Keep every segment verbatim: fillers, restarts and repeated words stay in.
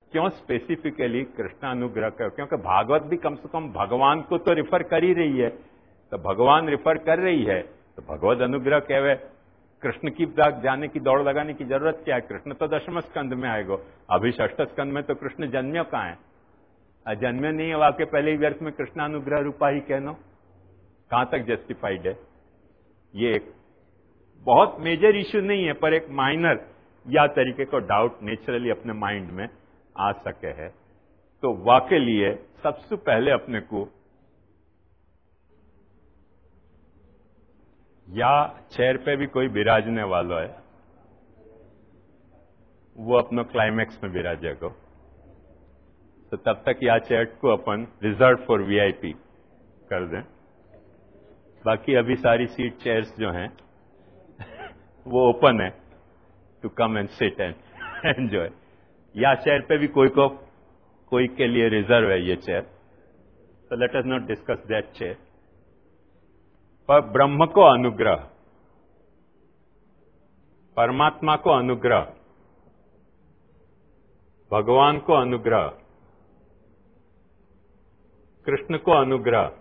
क्यों स्पेसिफिकली कृष्णानुग्रह कहो? क्योंकि भागवत भी कम से कम भगवान को तो रिफर कर ही रही है, तो भगवान रिफर कर रही है तो भगवत अनुग्रह कहवे। कृष्ण की जाने की दौड़ लगाने की जरूरत क्या है? कृष्ण तो दशम स्कंद में आएगा, अभी षष्ठ स्कंद में तो कृष्ण जन्म्यो कहाँ है? जन्मे नहीं है, वाक्य पहले ही व्यर्थ में कृष्णानुग्रह रूपा ही कहना कहां तक जस्टिफाइड है? ये एक बहुत मेजर इश्यू नहीं है, पर एक माइनर या तरीके को डाउट नेचुरली अपने माइंड में आ सके है। तो वाके लिए सबसे पहले अपने को या चेयर पे भी कोई विराजने वाला है, वो अपनो क्लाइमैक्स में विराजेगा, तो तब तक या चेयर को अपन रिजर्व फॉर वीआईपी कर दें। बाकी अभी सारी सीट चेयर्स जो हैं वो ओपन है to come and sit and enjoy. या चेयर पे भी कोई को कोई के लिए रिजर्व है ये चेयर, तो let us not discuss that chair. पर ब्रह्म को अनुग्रह, परमात्मा को अनुग्रह, भगवान को अनुग्रह, कृष्ण को अनुग्रह,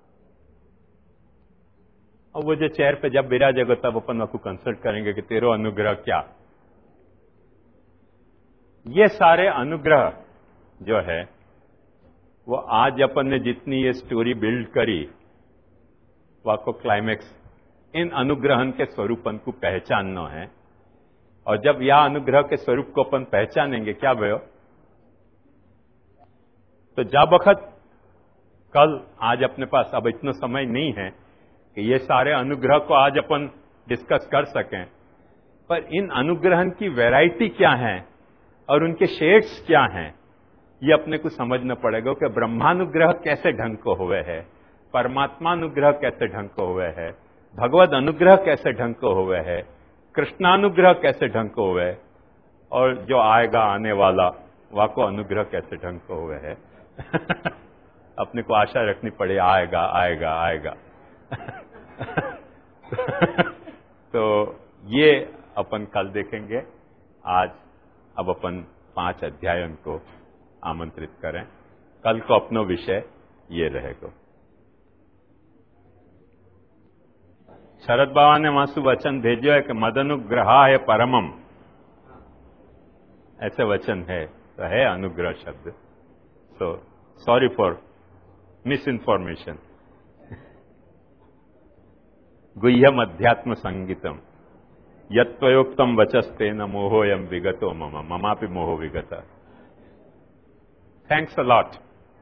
और वो जो चेयर पे जब विराजेगा तब अपन आपको कंसल्ट करेंगे कि तेरो अनुग्रह क्या। ये सारे अनुग्रह जो है वो आज अपन ने जितनी ये स्टोरी बिल्ड करी, वाको क्लाइमैक्स इन अनुग्रहन के स्वरूपन को पहचानना है। और जब यह अनुग्रह के स्वरूप को अपन पहचानेंगे, क्या भयो, तो जब वक्त कल आज अपने पास अब इतना समय नहीं है कि ये सारे अनुग्रह को आज अपन डिस्कस कर सकें, पर इन अनुग्रहन की वैरायटी क्या है और उनके शेड्स क्या हैं, ये अपने को समझना पड़ेगा कि ब्रह्मानुग्रह कैसे ढंग को हुए है, परमात्मानुग्रह कैसे ढंग को हुए है, भगवद अनुग्रह कैसे ढंग को हुए है, कृष्णानुग्रह कैसे ढंग को हुए है, और जो आएगा आने वाला वाको अनुग्रह कैसे ढंग को हुए है। अपने को आशा रखनी पड़े आएगा आएगा आएगा। तो ये अपन कल देखेंगे। आज अब अपन पांच अध्यायों को आमंत्रित करें। कल को अपनो विषय ये रहेगा। शरद बाबा ने वहां वचन भेजो है कि मदनुग्रहाय परमम, ऐसे वचन है, तो है अनुग्रह शब्द। So sorry for misinformation. गुह्यम अध्यात्म संगीतम यत्त्वयोक्तम वचस्ते न मोहोयम विगतो मम ममापि मोहो विगता। Thanks a lot.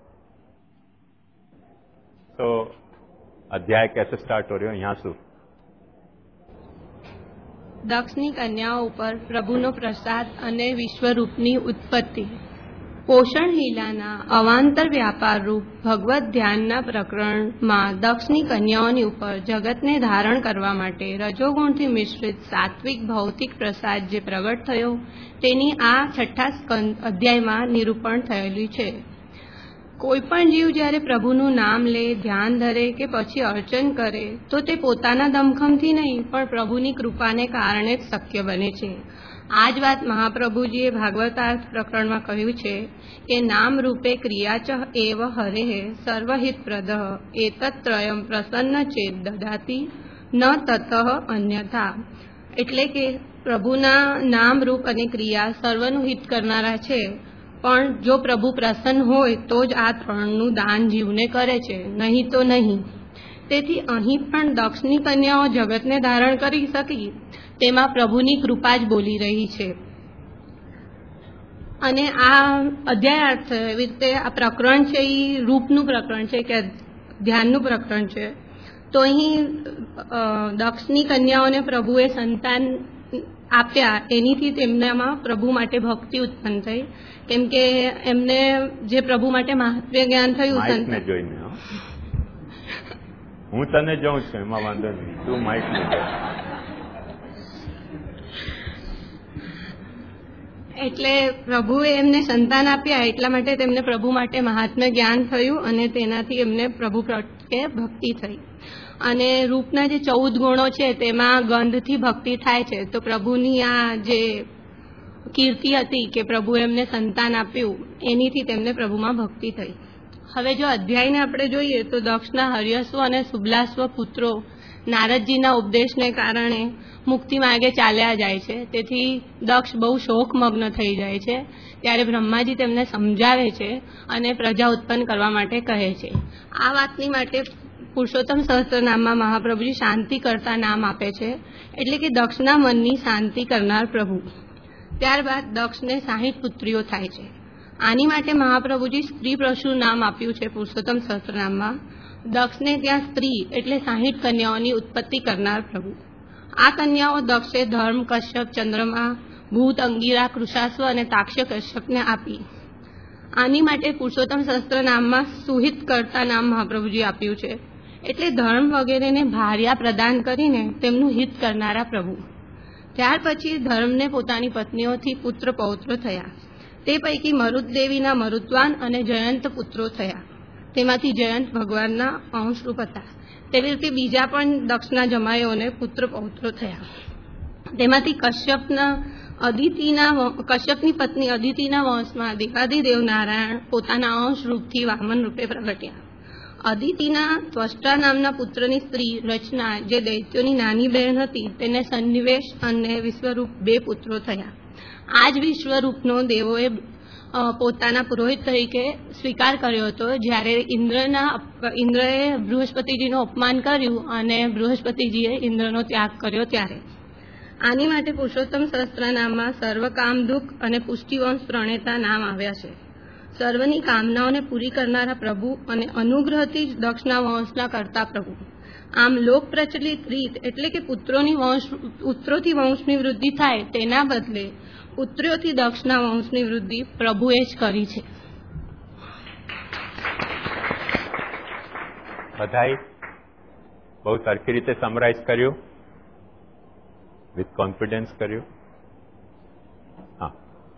तो अध्याय कैसे स्टार्ट हो रही हो यहां से? દક્ષની કન્યાઓ ઉપર પ્રભુનો પ્રસાદ અને વિશ્વરૂપની ઉત્પત્તિ. પોષણ લીલાના અવાંતર વ્યાપાર રૂપ ભગવત ધ્યાનના પ્રકરણમાં દક્ષની કન્યાઓની ઉપર જગતને ધારણ કરવા માટે રજોગુણથી મિશ્રિત સાત્વિક ભૌતિક પ્રસાદ જે પ્રગટ થયો તેની આ છઠ્ઠા સ્કંદ અધ્યાયમાં નિરૂપણ થયેલું છે. કોઈપણ જીવ જ્યારે પ્રભુનું નામ લે, ધ્યાન ધરે કે પછી અર્ચન કરે તો તે પોતાના દમખમથી નહીં પણ પ્રભુની કૃપાને કારણે જ શક્ય બને છે. આ જ વાત મહાપ્રભુજીએ ભાગવતાર્થ પ્રકરણમાં કહ્યું છે કે નામ રૂપે ક્રિયાચ એવ હરે સર્વહિતપ્રદ એતત્રયમ પ્રસન્ન ચેત દદાતી ન તતઃ અન્યથા. એટલે કે પ્રભુના નામ રૂપ અને ક્રિયા સર્વનું હિત કરનારા છે, પણ જો પ્રભુ પ્રસન્ન હોય તો જ આ ત્રણનું દાન જીવને કરે છે, નહીં તો નહીં. તેથી અહીં પણ દક્ષની કન્યાઓ જગતને ધારણ કરી શકી તેમાં પ્રભુની કૃપા જ બોલી રહી છે. અને આ અધ્યાયાર્થ એવી રીતે આ પ્રકરણ છે એ રૂપનું પ્રકરણ છે કે ધ્યાનનું પ્રકરણ છે. તો અહીં દક્ષની કન્યાઓને પ્રભુએ સંતાન આપ્યા, એનીથી તેમનામાં પ્રભુ માટે ભક્તિ ઉત્પન્ન થઈ. કેમ કે એમને જે પ્રભુ માટે મહાત્મ્ય જ્ઞાન થયું. જોઈને હું તને જોઉં છું, એમાં વાંધો નહીં, તું માઇક ને જોઈ. એટલે પ્રભુએ એમને સંતાન આપ્યા એટલા માટે તેમને પ્રભુ માટે મહાત્મ્ય જ્ઞાન થયું અને તેનાથી એમને પ્રભુ પ્રત્યે ભક્તિ થઈ. અને રૂપના જે ચૌદ ગુણો છે તેમાં ગંધથી ભક્તિ થાય છે. તો પ્રભુની આ જે કીર્તિ હતી કે પ્રભુએ એમને સંતાન આપ્યું, એનીથી તેમને પ્રભુમાં ભક્તિ થઈ. હવે જો અધ્યાયને આપણે જોઈએ તો દક્ષના હર્યસ્વ અને શુભલાસ્વ પુત્રો નારદજીના ઉપદેશને કારણે મુક્તિ માર્ગે ચાલ્યા જાય છે. તેથી દક્ષ બહુ શોકમગ્ન થઈ જાય છે. ત્યારે બ્રહ્માજી તેમને સમજાવે છે અને પ્રજા ઉત્પન્ન કરવા માટે કહે છે. આ વાતની માટે પુરુષોત્તમ સહસ્ત્રનામમાં મહાપ્રભુજી શાંતિ કરતા નામ આપે છે, એટલે કે દક્ષના મનની શાંતિ કરનાર પ્રભુ. ત્યારબાદ દક્ષને સાહીઠ પુત્રીઓ થાય છે. આની માટે મહાપ્રભુજી સ્ત્રી પ્રસુ નામ આપ્યું છે પુરુષોત્તમ સહસ્ત્રનામમાં. દક્ષને ત્યાં સ્ત્રી એટલે સાહીઠ કન્યાઓની ઉત્પત્તિ કરનાર પ્રભુ. આ કન્યાઓ દક્ષે ધર્મ, કશ્યપ, ચંદ્રમા, ભૂત, અંગીરા, કૃષાશ્વ અને તાક્ષ્ય કશ્યપને આપી. આની માટે પુરુષોત્તમ સહસ્ત્રનામમાં સુહિત કરતા નામ મહાપ્રભુજી આપ્યું છે, એટલે ધર્મ વગેરેને ભાર્યા પ્રદાન કરીને તેમનું હિત કરનારા પ્રભુ. ત્યાર પછી ધર્મને પોતાની પત્નીઓથી પુત્ર પૌત્ર થયા. તે પૈકી મરુતદેવીના મરુદ્વાન અને જયંત પુત્રો થયા. તેમાંથી જયંત ભગવાનના અંશરૂપ હતા. તેવી રીતે બીજા પણ દક્ષના જમાઈઓને પુત્ર પૌત્રો થયા. તેમાંથી કશ્યપના અદિતિના કશ્યપની પત્ની અદિતિના વંશમાં દેવાધિદેવ નારાયણ પોતાના અંશ રૂપથી વામન રૂપે પ્રગટ્યા. અદિતિના ત્વષ્ટા નામના પુત્રની સ્ત્રી રચના, જે દૈત્યોની નાની બહેન હતી, તેને સન્નિવેશ અને વિશ્વરૂપ બે પુત્રો થયા. આ જ વિશ્વરૂપનો દેવોએ પોતાના પુરોહિત તરીકે સ્વીકાર કર્યો હતો જ્યારે ઇન્દ્રના ઇન્દ્રએ બૃહસ્પતિજીનું અપમાન કર્યું અને બૃહસ્પતિજીએ ઇન્દ્રનો ત્યાગ કર્યો ત્યારે. આની માટે પુરુષોત્તમ સહસ્ત્રનામમાં સર્વકામદુક અને પુષ્ટિવંશ પ્રણેતા નામ આવ્યા છે. સર્વની કામનાઓને પૂરી કરનારા પ્રભુ અને અનુગ્રહથી જ દક્ષના વંશના કરતા પ્રભુ. આમ લોક પ્રચલિત રીત એટલે કે પુત્રોની વંશ પુત્રોથી વંશની વૃદ્ધિ થાય તેના બદલે પુત્રીઓથી દક્ષના વંશની વૃદ્ધિ પ્રભુએ જ કરી છે. બધાએ બહુ સરખી રીતે સમરાઇઝ કર્યું, વિથ કોન્ફિડન્સ કર્યું. હા,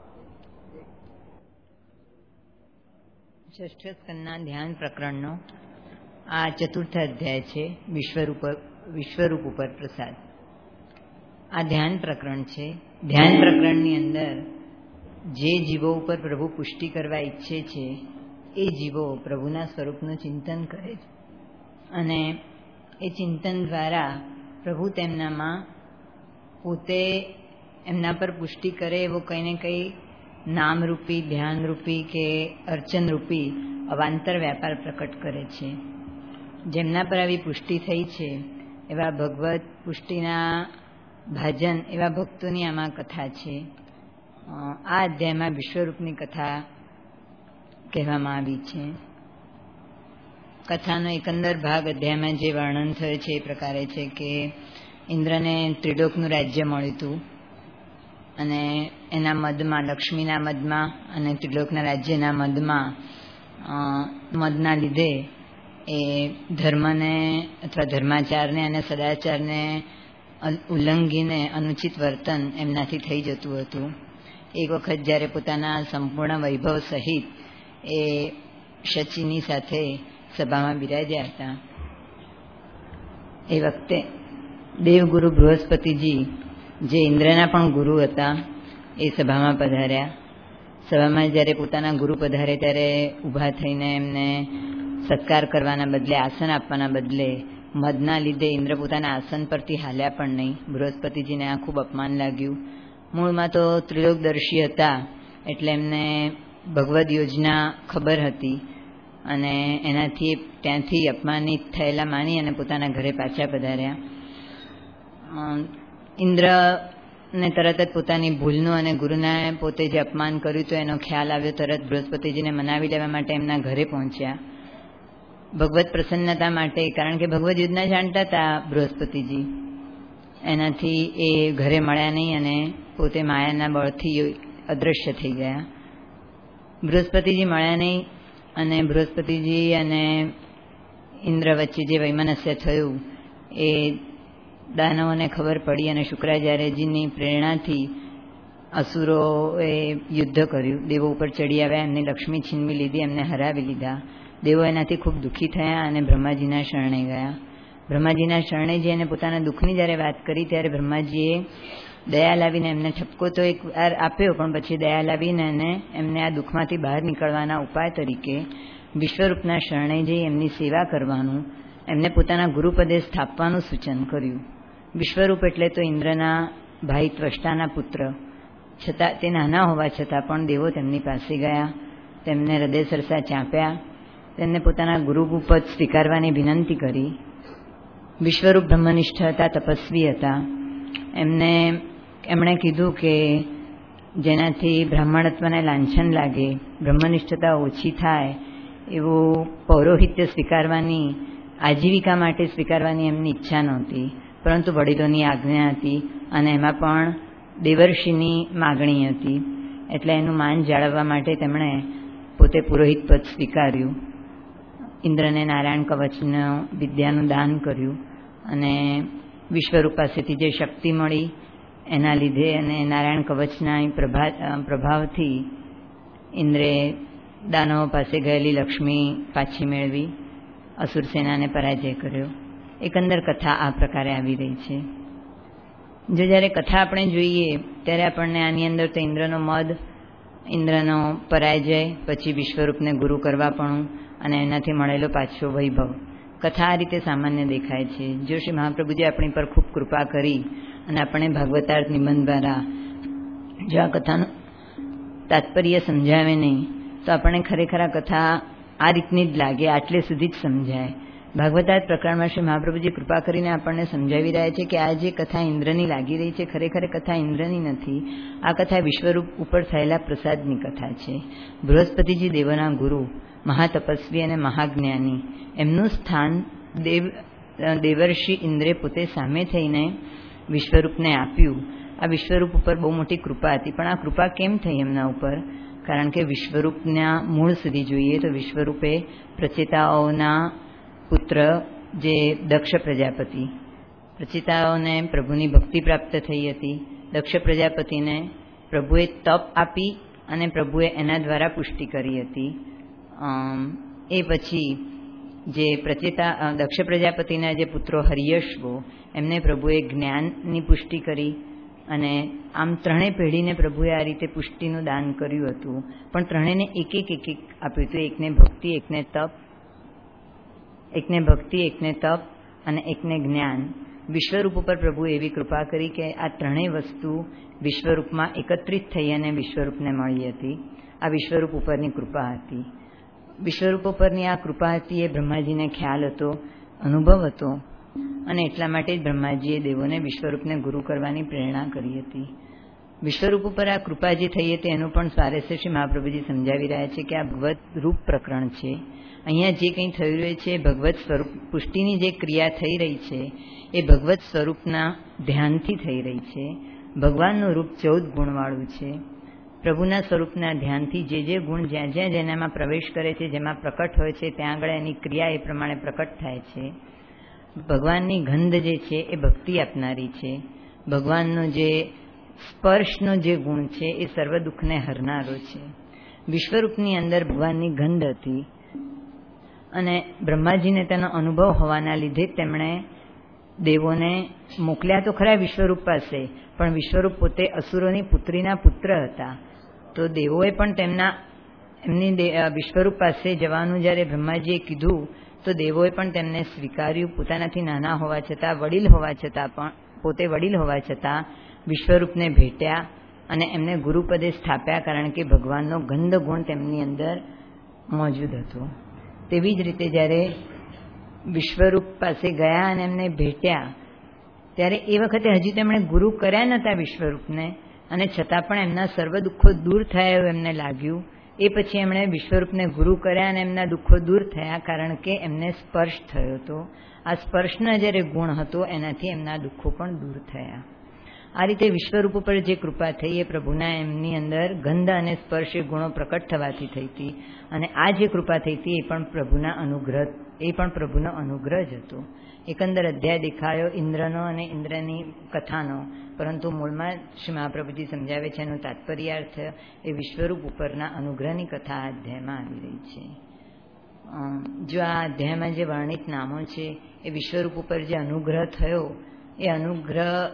ષષ્ઠ સ્કંદના ધ્યાન પ્રકરણનો આ ચતુર્થ અધ્યાય છે, વિશ્વરૂપ વિશ્વરૂપ ઉપર પ્રસાદ. આ ધ્યાન પ્રકરણ છે. ધ્યાન પ્રકરણની અંદર જે જીવો ઉપર પ્રભુ પુષ્ટિ કરવા ઈચ્છે છે એ જીવો પ્રભુના સ્વરૂપનું ચિંતન કરે છે અને એ ચિંતન દ્વારા પ્રભુ તેમનામાં પોતે એમના પર પુષ્ટિ કરે એવો કંઈ ને કંઈ નામરૂપી, ધ્યાનરૂપી કે અર્ચનરૂપી અવાંતર વ્યાપાર પ્રકટ કરે છે. જેમના પર આવી પુષ્ટિ થઈ છે એવા ભગવત પુષ્ટિના ભાજન એવા ભક્તોની આમાં કથા છે. આ અધ્યાયમાં વિશ્વરૂપની કથા કહેવામાં આવી છે. કથાનો એકંદર ભાગ અધ્યાયમાં જે વર્ણન થયો છે એ પ્રકારે છે કે ઇન્દ્રને ત્રિલોકનું રાજ્ય મળ્યું હતું અને એના મદમાં, લક્ષ્મીના મદમાં અને ત્રિલોકના રાજ્યના મદમાં મદના લીધે એ ધર્મને અથવા ધર્માચારને અને સદાચારને ઉલ્લંઘીને અનુચિત વર્તન એમનાથી થઈ જતું હતું. એક વખત જ્યારે પોતાના સંપૂર્ણ વૈભવ સહિત એ શચીની સાથે સભામાં બિરાજ્યા હતા એ વખતે દેવગુરુ બૃહસ્પતિજી, જે ઇન્દ્રના પણ ગુરુ હતા, એ સભામાં પધાર્યા. સભામાં જ્યારે પોતાના ગુરુ પધારે ત્યારે ઊભા થઈને એમને સત્કાર કરવાના બદલે, આસન આપવાના બદલે મદના લીધે ઇન્દ્ર પોતાના આસન પરથી હાલ્યા પણ નહીં. બૃહસ્પતિજીને આ ખૂબ અપમાન લાગ્યું. મૂળમાં તો ત્રિલોકદર્શી હતા એટલે એમને ભગવદ યોજના ખબર હતી અને એનાથી ત્યાંથી અપમાનિત થયેલા માની અને પોતાના ઘરે પાછા પધાર્યા. ઇન્દ્રને તરત જ પોતાની ભૂલનું અને ગુરુને પોતે જે અપમાન કર્યું તો એનો ખ્યાલ આવ્યો. તરત બૃહસ્પતિજીને મનાવી લેવા માટે એમના ઘરે પહોંચ્યા ભગવત પ્રસન્નતા માટે, કારણ કે ભગવદ યોજના જાણતા હતા બૃહસ્પતિજી. એનાથી એ ઘરે મળ્યા નહીં અને પોતે માયાના બળથી અદૃશ્ય થઈ ગયા. બૃહસ્પતિજી મળ્યા નહીં અને બૃહસ્પતિજી અને ઇન્દ્ર વચ્ચે જે વૈમનસ્ય થયું એ દાનવોને ખબર પડી અને શુક્રાચાર્યજીની પ્રેરણાથી અસુરોએ યુદ્ધ કર્યું. દેવો ઉપર ચડી આવ્યા, એમની લક્ષ્મી છીનવી લીધી, એમને હરાવી લીધા. દેવો એનાથી ખૂબ દુઃખી થયા અને બ્રહ્માજીના શરણે ગયા. બ્રહ્માજીના શરણે જઈને પોતાના દુઃખની જ્યારે વાત કરી ત્યારે બ્રહ્માજીએ દયા લાવીને એમને ઠપકો તો એક વાર આપ્યો, પણ પછી દયા લાવીને એને એમને આ દુઃખમાંથી બહાર નીકળવાના ઉપાય તરીકે વિશ્વરૂપના શરણે જઈ એમની સેવા કરવાનું, એમને પોતાના ગુરુપદે સ્થાપવાનું સૂચન કર્યું. વિશ્વરૂપ એટલે તો ઇન્દ્રના ભાઈ ત્વષ્ટાના પુત્ર, છતાં તે નાના હોવા છતાં પણ દેવો તેમની પાસે ગયા, તેમને હૃદય સરસા ચાંપ્યા, તેમને પોતાના ગુરુપદ સ્વીકારવાની વિનંતી કરી. વિશ્વરૂપ બ્રહ્મનિષ્ઠ હતા, તપસ્વી હતા. એમને એમણે કીધું કે જેનાથી બ્રાહ્મણત્વને લાંછન લાગે, બ્રહ્મનિષ્ઠતા ઓછી થાય એવું પૌરોહિત્ય સ્વીકારવાની, આજીવિકા માટે સ્વીકારવાની એમની ઈચ્છા નહોતી, પરંતુ વડીલોની આજ્ઞા હતી અને એમાં પણ દેવર્ષિની માગણી હતી. એટલે એનું માન જાળવવા માટે તેમણે પોતે પુરોહિત પદ સ્વીકાર્યું. ઇન્દ્રને નારાયણ કવચનો વિદ્યાનું દાન કર્યું અને વિશ્વરૂપ પાસેથી જે શક્તિ મળી એના લીધે અને નારાયણ કવચના પ્રભા પ્રભાવથી ઇન્દ્રે દાનવો પાસે ગયેલી લક્ષ્મી પાછી મેળવી, અસુર સેનાને પરાજય કર્યો. એકંદર કથા આ પ્રકારે આવી રહી છે. જો જ્યારે કથા આપણે જોઈએ ત્યારે આપણને આની અંદર તો ઇન્દ્રનો મદ, ઇન્દ્રનો પરાજય, પછી વિશ્વરૂપને ગુરુ કરવા પણ અને એનાથી મળેલો પાછો વૈભવ, કથા આ રીતે સામાન્ય દેખાય છે. જો શ્રી મહાપ્રભુજી આપણી પર ખૂબ કૃપા કરી અને આપણે ભાગવતાર્થ નિબંધ દ્વારા જો આ કથાનું તાત્પર્ય સમજાવે નહીં તો આપણને ખરેખર આ કથા આ રીતની જ લાગે, આટલે સુધી જ સમજાય. ભાગવતાર્થ પ્રકરણમાં શ્રી મહાપ્રભુજી કૃપા કરીને આપણને સમજાવી રહ્યા છે કે આ જે કથા ઇન્દ્રની લાગી રહી છે, ખરેખર કથા ઇન્દ્રની નથી. આ કથા વિશ્વરૂપ ઉપર થયેલા પ્રસાદની કથા છે. બૃહસ્પતિજી દેવોના ગુરુ, મહાતપસ્વી અને મહાજ્ઞાની, એમનું સ્થાન દેવ દેવર્ષિ ઇન્દ્રે પોતે સામે થઈને વિશ્વરૂપને આપ્યું. આ વિશ્વરૂપ ઉપર બહુ મોટી કૃપા હતી. પણ આ કૃપા કેમ થઈ એમના ઉપર? કારણ કે વિશ્વરૂપના મૂળ સુધી જોઈએ તો વિશ્વરૂપે પ્રચેતાઓના પુત્ર જે દક્ષ પ્રજાપતિ, પ્રચેતાઓને પ્રભુની ભક્તિ પ્રાપ્ત થઈ હતી. દક્ષ પ્રજાપતિને પ્રભુએ તપ આપી અને પ્રભુએ એના દ્વારા પુષ્ટિ કરી હતી. એ પછી જે પ્રચેતા દક્ષ પ્રજાપતિના જે પુત્રો હરિયશ્વો, એમને પ્રભુએ જ્ઞાનની પુષ્ટિ કરી અને આમ ત્રણેય પેઢીને પ્રભુએ આ રીતે પુષ્ટિનું દાન કર્યું હતું. પણ ત્રણેયને એક એક એક એક આપ્યું હતું. એકને ભક્તિ, એકને તપ, એકને ભક્તિ એકને તપ અને એકને જ્ઞાન. વિશ્વરૂપ ઉપર પ્રભુએ એવી કૃપા કરી કે આ ત્રણેય વસ્તુ વિશ્વરૂપમાં એકત્રિત થઈ અને વિશ્વરૂપને મળી હતી. આ વિશ્વરૂપ ઉપરની કૃપા હતી. વિશ્વરૂપ ઉપરની આ કૃપા હતી એ બ્રહ્માજીને ખ્યાલ હતો, અનુભવ હતો અને એટલા માટે જ બ્રહ્માજીએ દેવોને વિશ્વરૂપને ગુરુ કરવાની પ્રેરણા કરી હતી. વિશ્વરૂપ ઉપર આ કૃપા જે થઈ હતી એનું પણ સ્વારસ્ય શ્રી મહાપ્રભુજી સમજાવી રહ્યા છે કે આ ભગવત રૂપ પ્રકરણ છે. અહીંયા જે કંઈ થઈ રહ્યું છે ભગવત સ્વરૂપ, પુષ્ટિની જે ક્રિયા થઈ રહી છે એ ભગવત સ્વરૂપના ધ્યાનથી થઈ રહી છે. ભગવાનનું રૂપ ચૌદ ગુણવાળું છે. પ્રભુના સ્વરૂપના ધ્યાનથી જે જે ગુણ જ્યાં જ્યાં જેનામાં પ્રવેશ કરે છે, જેમાં પ્રકટ હોય છે, ત્યાં આગળ એની ક્રિયા એ પ્રમાણે પ્રકટ થાય છે. ભગવાનની ગંધ જે છે એ ભક્તિ આપનારી છે. ભગવાનનો જે સ્પર્શનો જે ગુણ છે એ સર્વ દુઃખને હરનારો છે. વિશ્વરૂપની અંદર ભગવાનની ગંધ હતી અને બ્રહ્માજીને તેનો અનુભવ હોવાના લીધે તેમણે દેવોને મોકલ્યા તો ખરા વિશ્વરૂપ પાસે, પણ વિશ્વરૂપ પોતે અસુરોની પુત્રીના પુત્ર હતા. તો દેવોએ પણ તેમના એમની વિશ્વરૂપ પાસે જવાનું જ્યારે બ્રહ્માજીએ કીધું તો દેવોએ પણ તેમને સ્વીકાર્યું. પોતાનાથી નાના હોવા છતાં, વડીલ હોવા છતાં પણ પોતે વડીલ હોવા છતાં વિશ્વરૂપને ભેટ્યા અને એમને ગુરુપદે સ્થાપ્યા, કારણ કે ભગવાનનો ગંધ ગુણ તેમની અંદર મોજૂદ હતો. તેવી જ રીતે જ્યારે વિશ્વરૂપ પાસે ગયા અને એમને ભેટ્યા ત્યારે એ વખતે હજી તેમણે ગુરુ કર્યા નહોતા વિશ્વરૂપને, અને છતાં પણ એમના સર્વ દુઃખો દૂર થયા એવું એમને લાગ્યું. એ પછી એમણે વિશ્વરૂપને ગુરુ કર્યા અને એમના દુઃખો દૂર થયા, કારણ કે એમને સ્પર્શ થયો હતો. આ સ્પર્શનો જ્યારે ગુણ હતો એનાથી એમના દુઃખો પણ દૂર થયા. આ રીતે વિશ્વરૂપ ઉપર જે કૃપા થઈ એ પ્રભુના એમની અંદર ગંધ અને સ્પર્શ એ ગુણો પ્રકટ થવાથી થઈ હતી. અને આ જે કૃપા થઈ હતી એ પણ પ્રભુના અનુગ્રહ એ પણ પ્રભુનો અનુગ્રહ જ હતો. એકંદર અધ્યાય દેખાયો ઇન્દ્રનો અને ઇન્દ્રની કથાનો, પરંતુ મૂળમાં શ્રી મહાપ્રભુજી સમજાવે છે એનું તાત્પર્યાર્થ એ વિશ્વરૂપ ઉપરના અનુગ્રહની કથા આ અધ્યાયમાં આવી રહી છે. જો આ અધ્યાયમાં જે વર્ણિત નામો છે એ વિશ્વરૂપ ઉપર જે અનુગ્રહ થયો એ અનુગ્રહ